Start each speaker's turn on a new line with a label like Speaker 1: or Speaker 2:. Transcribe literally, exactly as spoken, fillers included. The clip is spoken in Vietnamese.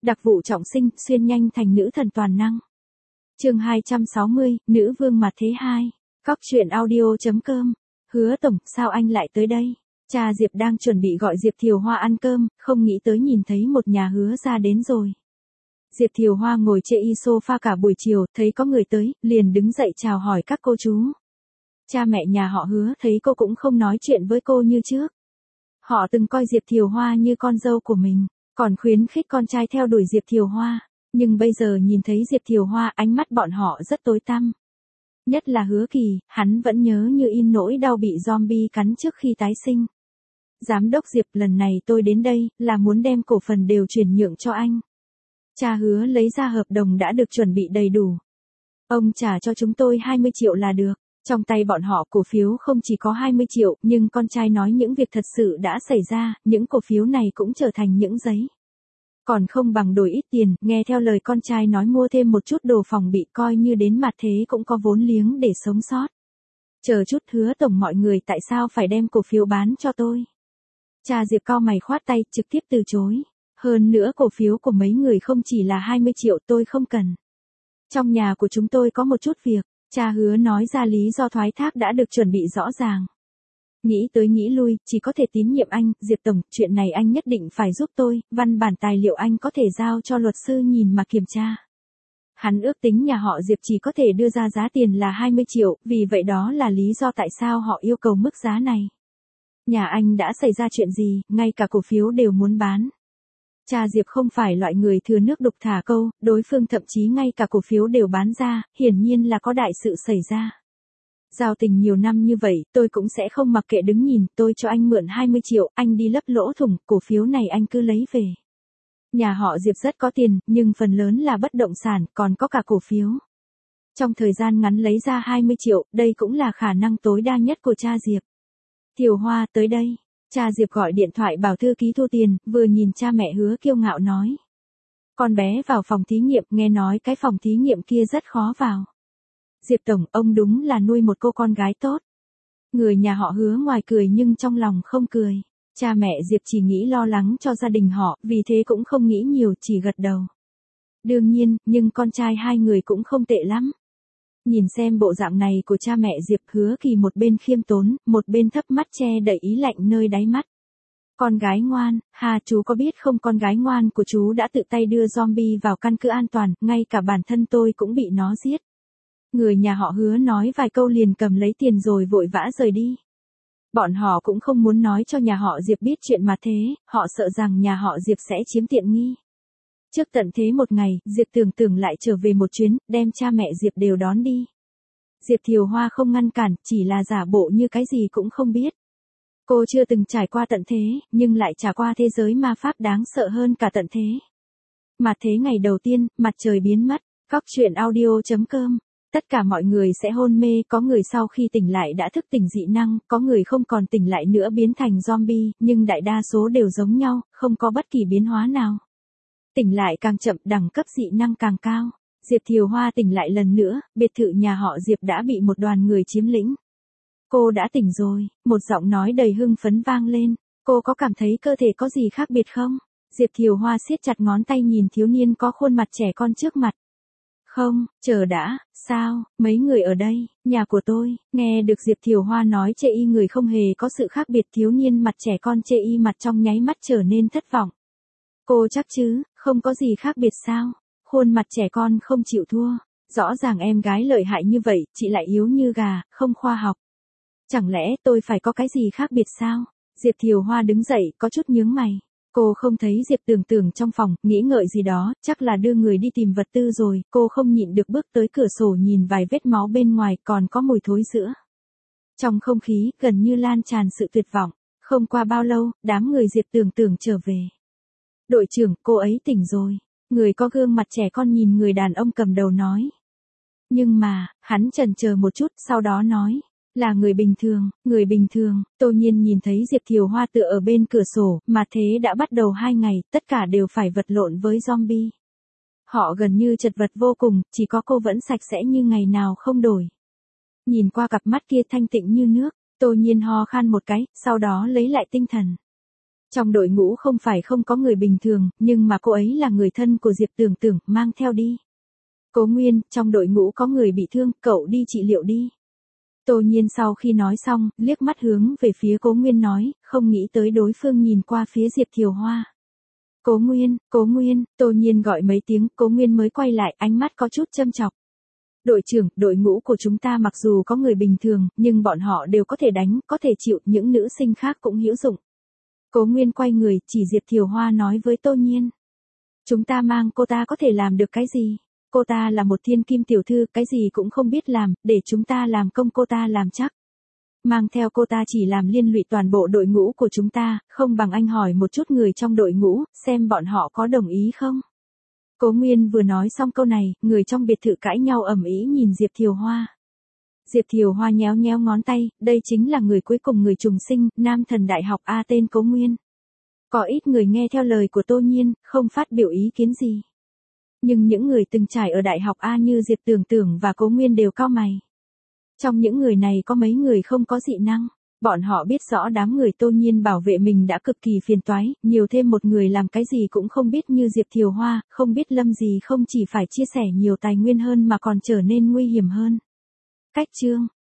Speaker 1: Đặc vụ trọng sinh, xuyên nhanh thành nữ thần toàn năng. Chương hai trăm sáu mươi, nữ vương mặt thế hai. Cóc truyện audio chấm com. Hứa tổng, sao anh lại tới đây? Cha Diệp đang chuẩn bị gọi Diệp Thiều Hoa ăn cơm, không nghĩ tới nhìn thấy một nhà hứa ra đến rồi. Diệp Thiều Hoa ngồi chê y sofa cả buổi chiều, thấy có người tới, liền đứng dậy chào hỏi các cô chú. Cha mẹ nhà họ Hứa thấy cô cũng không nói chuyện với cô như trước. Họ từng coi Diệp Thiều Hoa như con dâu của mình, còn khuyến khích con trai theo đuổi Diệp Thiều Hoa. Nhưng bây giờ nhìn thấy Diệp Thiều Hoa, ánh mắt bọn họ rất tối tăm. Nhất là Hứa Kỳ, hắn vẫn nhớ như in nỗi đau bị zombie cắn trước khi tái sinh. Giám đốc Diệp, lần này tôi đến đây, là muốn đem cổ phần đều chuyển nhượng cho anh. Cha Hứa lấy ra hợp đồng đã được chuẩn bị đầy đủ. Ông trả cho chúng tôi hai mươi triệu là được. Trong tay bọn họ cổ phiếu không chỉ có hai mươi triệu, nhưng con trai nói những việc thật sự đã xảy ra, những cổ phiếu này cũng trở thành những giấy. Còn không bằng đổi ít tiền, nghe theo lời con trai nói mua thêm một chút đồ phòng bị, coi như đến mặt thế cũng có vốn liếng để sống sót. Chờ chút, Hứa tổng, mọi người tại sao phải đem cổ phiếu bán cho tôi? Cha Diệp cau mày khoát tay, trực tiếp từ chối. Hơn nữa cổ phiếu của mấy người không chỉ là hai mươi triệu, tôi không cần. Trong nhà của chúng tôi có một chút việc. Cha Hứa nói ra lý do thoái thác đã được chuẩn bị rõ ràng. Nghĩ tới nghĩ lui, chỉ có thể tín nhiệm anh, Diệp tổng, chuyện này anh nhất định phải giúp tôi, văn bản tài liệu anh có thể giao cho luật sư nhìn mà kiểm tra. Hắn ước tính nhà họ Diệp chỉ có thể đưa ra giá tiền là hai mươi triệu, vì vậy đó là lý do tại sao họ yêu cầu mức giá này. Nhà anh đã xảy ra chuyện gì, ngay cả cổ phiếu đều muốn bán. Cha Diệp không phải loại người thừa nước đục thả câu, đối phương thậm chí ngay cả cổ phiếu đều bán ra, hiển nhiên là có đại sự xảy ra. Giao tình nhiều năm như vậy, tôi cũng sẽ không mặc kệ đứng nhìn, tôi cho anh mượn hai mươi triệu, anh đi lấp lỗ thủng, cổ phiếu này anh cứ lấy về. Nhà họ Diệp rất có tiền, nhưng phần lớn là bất động sản, còn có cả cổ phiếu. Trong thời gian ngắn lấy ra hai mươi triệu, đây cũng là khả năng tối đa nhất của cha Diệp. Thiều Hoa, tới đây. Cha Diệp gọi điện thoại bảo thư ký thu tiền, vừa nhìn cha mẹ Hứa kiêu ngạo nói. Con bé vào phòng thí nghiệm, nghe nói cái phòng thí nghiệm kia rất khó vào. Diệp tổng, ông đúng là nuôi một cô con gái tốt. Người nhà họ Hứa ngoài cười nhưng trong lòng không cười. Cha mẹ Diệp chỉ nghĩ lo lắng cho gia đình họ, vì thế cũng không nghĩ nhiều, chỉ gật đầu. Đương nhiên, nhưng con trai hai người cũng không tệ lắm. Nhìn xem bộ dạng này của cha mẹ Diệp, Hứa Kỳ một bên khiêm tốn, một bên thấp mắt che đậy ý lạnh nơi đáy mắt. Con gái ngoan, hà chú có biết không, con gái ngoan của chú đã tự tay đưa zombie vào căn cứ an toàn, ngay cả bản thân tôi cũng bị nó giết. Người nhà họ Hứa nói vài câu liền cầm lấy tiền rồi vội vã rời đi. Bọn họ cũng không muốn nói cho nhà họ Diệp biết chuyện mà thế, họ sợ rằng nhà họ Diệp sẽ chiếm tiện nghi. Trước tận thế một ngày, Diệp Tưởng Tưởng lại trở về một chuyến, đem cha mẹ Diệp đều đón đi. Diệp Thiều Hoa không ngăn cản, chỉ là giả bộ như cái gì cũng không biết. Cô chưa từng trải qua tận thế, nhưng lại trải qua thế giới ma pháp đáng sợ hơn cả tận thế. Mặt thế ngày đầu tiên, mặt trời biến mất, cóc truyện audio chấm com. Tất cả mọi người sẽ hôn mê, có người sau khi tỉnh lại đã thức tỉnh dị năng, có người không còn tỉnh lại nữa biến thành zombie, nhưng đại đa số đều giống nhau, không có bất kỳ biến hóa nào. Tỉnh lại càng chậm, đẳng cấp dị năng càng cao. Diệp Thiều Hoa tỉnh lại lần nữa, biệt thự nhà họ Diệp đã bị một đoàn người chiếm lĩnh. Cô đã tỉnh rồi, một giọng nói đầy hưng phấn vang lên. Cô có cảm thấy cơ thể có gì khác biệt không? Diệp Thiều Hoa siết chặt ngón tay nhìn thiếu niên có khuôn mặt trẻ con trước mặt. Không, chờ đã, sao, mấy người ở đây, nhà của tôi, nghe được Diệp Thiều Hoa nói chê y người không hề có sự khác biệt, thiếu niên mặt trẻ con chê y mặt trong nháy mắt trở nên thất vọng. Cô chắc chứ, không có gì khác biệt sao? Khuôn mặt trẻ con không chịu thua, rõ ràng em gái lợi hại như vậy, chị lại yếu như gà, không khoa học. Chẳng lẽ tôi phải có cái gì khác biệt sao? Diệp Thiều Hoa đứng dậy, có chút nhướng mày. Cô không thấy Diệp Tưởng Tưởng trong phòng, nghĩ ngợi gì đó, chắc là đưa người đi tìm vật tư rồi, cô không nhịn được bước tới cửa sổ nhìn vài vết máu bên ngoài, còn có mùi thối rữa. Trong không khí, gần như lan tràn sự tuyệt vọng. Không qua bao lâu, đám người Diệp Tưởng Tưởng trở về. Đội trưởng, cô ấy tỉnh rồi. Người có gương mặt trẻ con nhìn người đàn ông cầm đầu nói. Nhưng mà, hắn chần chờ một chút, sau đó nói. Là người bình thường, người bình thường. Tô Nhiên nhìn thấy Diệp Thiều Hoa tựa ở bên cửa sổ, mà thế đã bắt đầu hai ngày, tất cả đều phải vật lộn với zombie. Họ gần như chật vật vô cùng, chỉ có cô vẫn sạch sẽ như ngày nào không đổi. Nhìn qua cặp mắt kia thanh tịnh như nước, Tô Nhiên ho khan một cái, sau đó lấy lại tinh thần. Trong đội ngũ không phải không có người bình thường, nhưng mà cô ấy là người thân của Diệp Tưởng Tưởng, mang theo đi. Cố Nguyên, trong đội ngũ có người bị thương, cậu đi trị liệu đi. Tô Nhiên sau khi nói xong, liếc mắt hướng về phía Cố Nguyên nói, không nghĩ tới đối phương nhìn qua phía Diệp Thiều Hoa. Cố Nguyên, Cố Nguyên, Tô Nhiên gọi mấy tiếng, Cố Nguyên mới quay lại, ánh mắt có chút châm chọc. Đội trưởng, đội ngũ của chúng ta mặc dù có người bình thường, nhưng bọn họ đều có thể đánh, có thể chịu, những nữ sinh khác cũng hữu dụng. Cố Nguyên quay người, chỉ Diệp Thiều Hoa nói với Tô Nhiên. Chúng ta mang cô ta có thể làm được cái gì? Cô ta là một thiên kim tiểu thư, cái gì cũng không biết làm, để chúng ta làm công cô ta làm chắc. Mang theo cô ta chỉ làm liên lụy toàn bộ đội ngũ của chúng ta, không bằng anh hỏi một chút người trong đội ngũ, xem bọn họ có đồng ý không? Cố Nguyên vừa nói xong câu này, người trong biệt thự cãi nhau ầm ĩ nhìn Diệp Thiều Hoa. Diệp Thiều Hoa nhéo nhéo ngón tay, đây chính là người cuối cùng người trùng sinh, nam thần đại học A tên Cố Nguyên. Có ít người nghe theo lời của Tô Nhiên, không phát biểu ý kiến gì. Nhưng những người từng trải ở đại học A như Diệp Tưởng Tưởng và Cố Nguyên đều cau mày. Trong những người này có mấy người không có dị năng. Bọn họ biết rõ đám người Tô Nhiên bảo vệ mình đã cực kỳ phiền toái, nhiều thêm một người làm cái gì cũng không biết như Diệp Thiều Hoa, không biết Lâm gì không chỉ phải chia sẻ nhiều tài nguyên hơn mà còn trở nên nguy hiểm hơn. Cách chương